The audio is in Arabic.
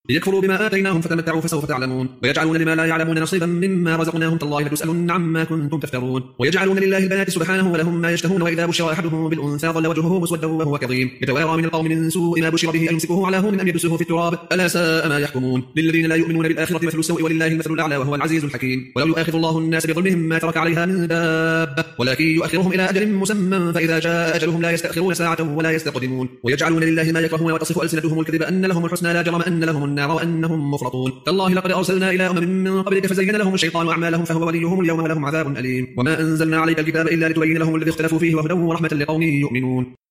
ليكفروا بما آتيناهم فتمتعوا فسوف تعلمون ويجعلون لما لا يعلمون نصيبا مما رزقناهم تالله لتسألن عما كنتم تفترون ويجعلون لله البنات سبحانه ولهم ما يشتهون وإذا بشر أحدهم بالأنثى ظل وجهه مسودا وهو كظيم يتوارى من القوم من سوء ما بشر به أيمسكه على هون أم يدسه في التراب ألا ساء ما يحكمون للذين لا يؤمنون بالآخرة مثل السوء ولله المثل الأعلى وهو العزيز الحكيم ولو يؤاخذ الله الناس بظلمهم ما ترك عليها من دابة ولكن يؤخرهم إلى أجل مسمى فإذا جاء أجلهم لا يستأخرون ساعة ولا يستقدمون ويجعلون لله ما يكرهون وتصف ألسنتهم الكذب أن لهم الحسنى لا جرم أن لهم النار وأنهم مفرطون تالله لقد أرسلنا إلى أمم من قبلك فزين لهم الشيطان أعمالهم فهو وليهم اليوم ولهم عذاب أليم وما أنزلنا عليك الكتاب إلا لتبين لهم الذي اختلفوا فيه وهدى ورحمة لقوم يؤمنون